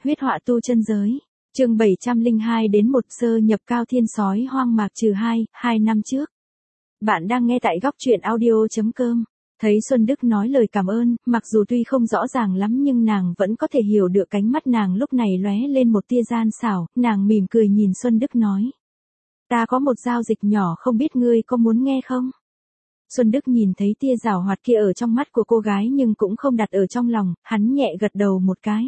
Huyết họa tu chân giới. Chương 702 đến 1 sơ nhập cao thiên sói hoang mạc trừ 2 năm trước. Bạn đang nghe tại góc truyện audio.com. Thấy Xuân Đức nói lời cảm ơn, mặc dù tuy không rõ ràng lắm nhưng nàng vẫn có thể hiểu được cánh mắt nàng lúc này lóe lên một tia gian xảo, nàng mỉm cười nhìn Xuân Đức nói. Ta có một giao dịch nhỏ không biết ngươi có muốn nghe không? Xuân Đức nhìn thấy tia giảo hoạt kia ở trong mắt của cô gái nhưng cũng không đặt ở trong lòng, hắn nhẹ gật đầu một cái.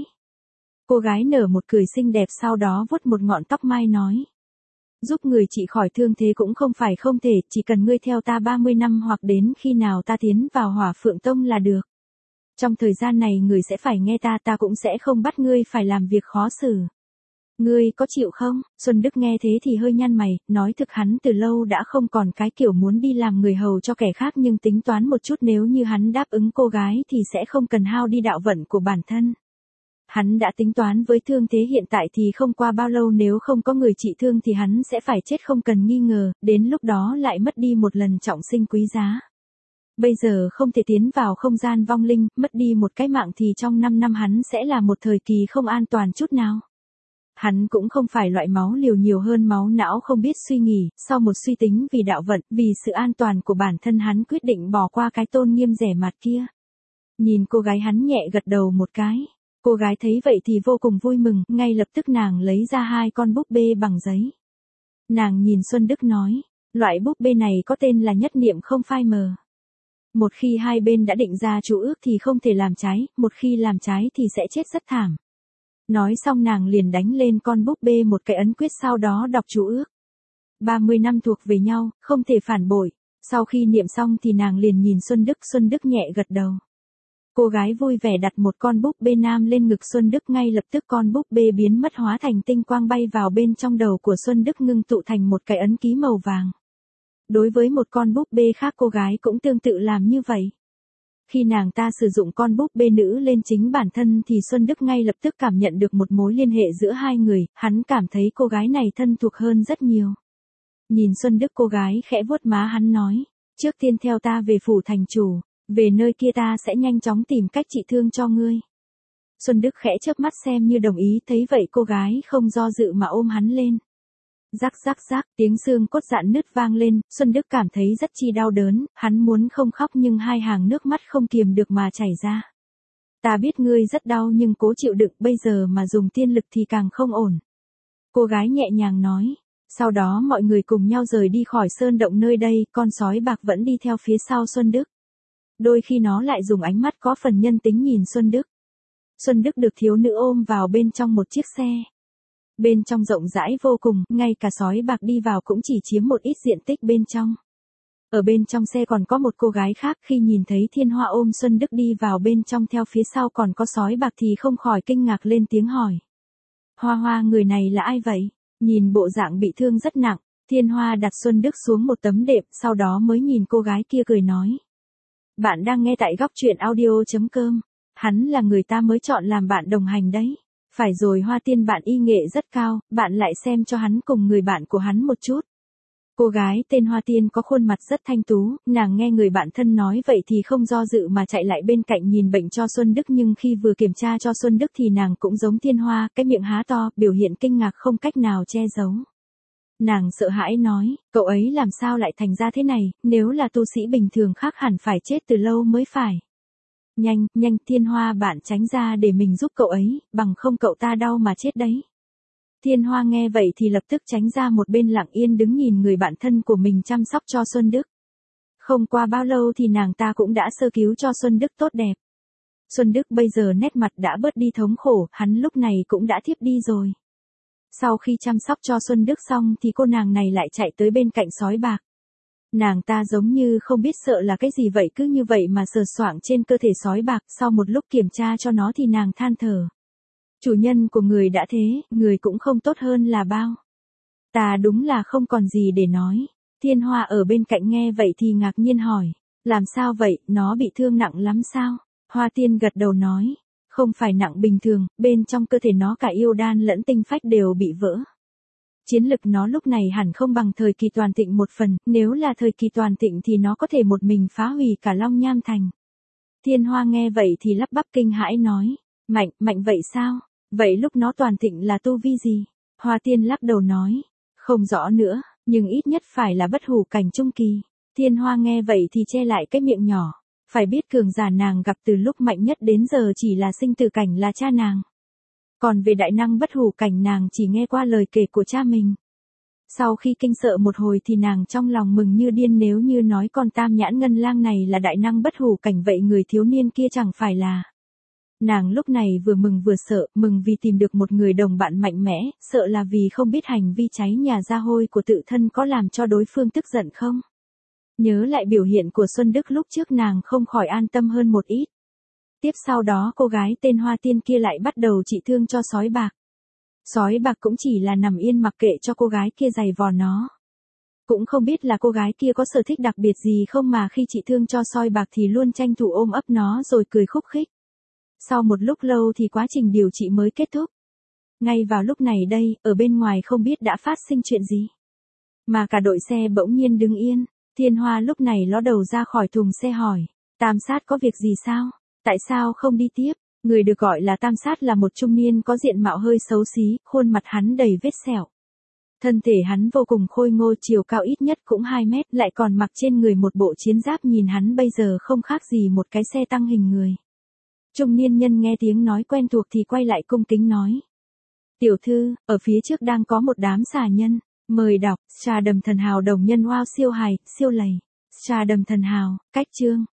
Cô gái nở một cười xinh đẹp sau đó vuốt một ngọn tóc mai nói. Giúp người trị khỏi thương thế cũng không phải không thể, chỉ cần ngươi theo ta 30 năm hoặc đến khi nào ta tiến vào Hỏa Phượng Tông là được. Trong thời gian này người sẽ phải nghe ta cũng sẽ không bắt ngươi phải làm việc khó xử. Ngươi có chịu không? Xuân Đức nghe thế thì hơi nhăn mày, nói thực hắn từ lâu đã không còn cái kiểu muốn đi làm người hầu cho kẻ khác nhưng tính toán một chút nếu như hắn đáp ứng cô gái thì sẽ không cần hao đi đạo vận của bản thân. Hắn đã tính toán với thương thế hiện tại thì không qua bao lâu nếu không có người trị thương thì hắn sẽ phải chết không cần nghi ngờ, đến lúc đó lại mất đi một lần trọng sinh quý giá. Bây giờ không thể tiến vào không gian vong linh, mất đi một cái mạng thì trong 5 năm hắn sẽ là một thời kỳ không an toàn chút nào. Hắn cũng không phải loại máu liều nhiều hơn máu não không biết suy nghĩ, sau một suy tính vì đạo vận, vì sự an toàn của bản thân hắn quyết định bỏ qua cái tôn nghiêm rẻ mạt kia. Nhìn cô gái hắn nhẹ gật đầu một cái. Cô gái thấy vậy thì vô cùng vui mừng, ngay lập tức nàng lấy ra 2 con búp bê bằng giấy. Nàng nhìn Xuân Đức nói, loại búp bê này có tên là nhất niệm không phai mờ. Một khi hai bên đã định ra chủ ước thì không thể làm trái, một khi làm trái thì sẽ chết rất thảm. Nói xong nàng liền đánh lên con búp bê một cái ấn quyết sau đó đọc chủ ước. 30 năm thuộc về nhau, không thể phản bội. Sau khi niệm xong thì nàng liền nhìn Xuân Đức nhẹ gật đầu. Cô gái vui vẻ đặt một con búp bê nam lên ngực Xuân Đức ngay lập tức con búp bê biến mất hóa thành tinh quang bay vào bên trong đầu của Xuân Đức ngưng tụ thành một cái ấn ký màu vàng. Đối với một con búp bê khác cô gái cũng tương tự làm như vậy. Khi nàng ta sử dụng con búp bê nữ lên chính bản thân thì Xuân Đức ngay lập tức cảm nhận được một mối liên hệ giữa hai người, hắn cảm thấy cô gái này thân thuộc hơn rất nhiều. Nhìn Xuân Đức cô gái khẽ vuốt má hắn nói, trước tiên theo ta về phủ thành chủ. Về nơi kia ta sẽ nhanh chóng tìm cách trị thương cho ngươi. Xuân Đức khẽ chớp mắt xem như đồng ý, thấy vậy cô gái không do dự mà ôm hắn lên. Rắc rắc rắc, tiếng xương cốt rạn nứt vang lên, Xuân Đức cảm thấy rất chi đau đớn, hắn muốn không khóc nhưng 2 hàng nước mắt không kiềm được mà chảy ra. Ta biết ngươi rất đau nhưng cố chịu đựng, bây giờ mà dùng tiên lực thì càng không ổn. Cô gái nhẹ nhàng nói. Sau đó mọi người cùng nhau rời đi khỏi sơn động nơi đây, con sói bạc vẫn đi theo phía sau Xuân Đức. Đôi khi nó lại dùng ánh mắt có phần nhân tính nhìn Xuân Đức. Xuân Đức được thiếu nữ ôm vào bên trong một chiếc xe. Bên trong rộng rãi vô cùng, ngay cả sói bạc đi vào cũng chỉ chiếm một ít diện tích bên trong. Ở bên trong xe còn có một cô gái khác, khi nhìn thấy Thiên Hoa ôm Xuân Đức đi vào bên trong theo phía sau còn có sói bạc thì không khỏi kinh ngạc lên tiếng hỏi. Hoa Hoa, người này là ai vậy? Nhìn bộ dạng bị thương rất nặng, Thiên Hoa đặt Xuân Đức xuống một tấm đệm, sau đó mới nhìn cô gái kia cười nói. Bạn đang nghe tại góc truyện audio.com. Hắn là người ta mới chọn làm bạn đồng hành đấy. Phải rồi Hoa Tiên, bạn y nghệ rất cao, bạn lại xem cho hắn cùng người bạn của hắn một chút. Cô gái tên Hoa Tiên có khuôn mặt rất thanh tú, nàng nghe người bạn thân nói vậy thì không do dự mà chạy lại bên cạnh nhìn bệnh cho Xuân Đức, nhưng khi vừa kiểm tra cho Xuân Đức thì nàng cũng giống Thiên Hoa, cái miệng há to, biểu hiện kinh ngạc không cách nào che giấu. Nàng sợ hãi nói, cậu ấy làm sao lại thành ra thế này, nếu là tu sĩ bình thường khác hẳn phải chết từ lâu mới phải. Nhanh, Thiên Hoa bạn tránh ra để mình giúp cậu ấy, bằng không cậu ta đau mà chết đấy. Thiên Hoa nghe vậy thì lập tức tránh ra một bên lặng yên đứng nhìn người bạn thân của mình chăm sóc cho Xuân Đức. Không qua bao lâu thì nàng ta cũng đã sơ cứu cho Xuân Đức tốt đẹp. Xuân Đức bây giờ nét mặt đã bớt đi thống khổ, hắn lúc này cũng đã thiếp đi rồi. Sau khi chăm sóc cho Xuân Đức xong thì cô nàng này lại chạy tới bên cạnh sói bạc. Nàng ta giống như không biết sợ là cái gì vậy, cứ như vậy mà sờ soạng trên cơ thể sói bạc, sau một lúc kiểm tra cho nó thì nàng than thở. Chủ nhân của người đã thế, người cũng không tốt hơn là bao. Ta đúng là không còn gì để nói. Thiên Hoa ở bên cạnh nghe vậy thì ngạc nhiên hỏi. Làm sao vậy, nó bị thương nặng lắm sao? Hoa Tiên gật đầu nói. Không phải nặng bình thường, bên trong cơ thể nó cả yêu đan lẫn tinh phách đều bị vỡ. Chiến lực nó lúc này hẳn không bằng thời kỳ toàn thịnh một phần, nếu là thời kỳ toàn thịnh thì nó có thể một mình phá hủy cả Long Nham Thành. Thiên Hoa nghe vậy thì lắp bắp kinh hãi nói, mạnh vậy sao? Vậy lúc nó toàn thịnh là tu vi gì? Hoa tiên lắc đầu nói. Không rõ nữa, nhưng ít nhất phải là bất hủ cảnh trung kỳ. Thiên Hoa nghe vậy thì che lại cái miệng nhỏ. Phải biết cường giả nàng gặp từ lúc mạnh nhất đến giờ chỉ là sinh tử cảnh là cha nàng. Còn về đại năng bất hủ cảnh nàng chỉ nghe qua lời kể của cha mình. Sau khi kinh sợ một hồi thì nàng trong lòng mừng như điên, nếu như nói con Tam Nhãn Ngân Lang này là đại năng bất hủ cảnh vậy người thiếu niên kia chẳng phải là. Nàng lúc này vừa mừng vừa sợ, mừng vì tìm được một người đồng bạn mạnh mẽ, sợ là vì không biết hành vi cháy nhà ra hôi của tự thân có làm cho đối phương tức giận không. Nhớ lại biểu hiện của Xuân Đức lúc trước nàng không khỏi an tâm hơn một ít. Tiếp sau đó cô gái tên Hoa Tiên kia lại bắt đầu trị thương cho sói bạc. Sói bạc cũng chỉ là nằm yên mặc kệ cho cô gái kia giày vò nó. Cũng không biết là cô gái kia có sở thích đặc biệt gì không mà khi trị thương cho sói bạc thì luôn tranh thủ ôm ấp nó rồi cười khúc khích. Sau một lúc lâu thì quá trình điều trị mới kết thúc. Ngay vào lúc này đây, ở bên ngoài không biết đã phát sinh chuyện gì. Mà cả đội xe bỗng nhiên đứng yên. Thiên Hoa lúc này ló đầu ra khỏi thùng xe hỏi. Tam sát có việc gì sao? Tại sao không đi tiếp? Người được gọi là Tam Sát là một trung niên có diện mạo hơi xấu xí, khuôn mặt hắn đầy vết sẹo. Thân thể hắn vô cùng khôi ngô, chiều cao ít nhất cũng 2 mét, lại còn mặc trên người một bộ chiến giáp, nhìn hắn bây giờ không khác gì một cái xe tăng hình người. Trung niên nhân nghe tiếng nói quen thuộc thì quay lại cung kính nói. Tiểu thư, ở phía trước đang có một đám xà nhân, mời đọc, Trà Đầm Thần Hào đồng nhân wow siêu hài, siêu lầy. Trà Đầm Thần Hào, cách chương.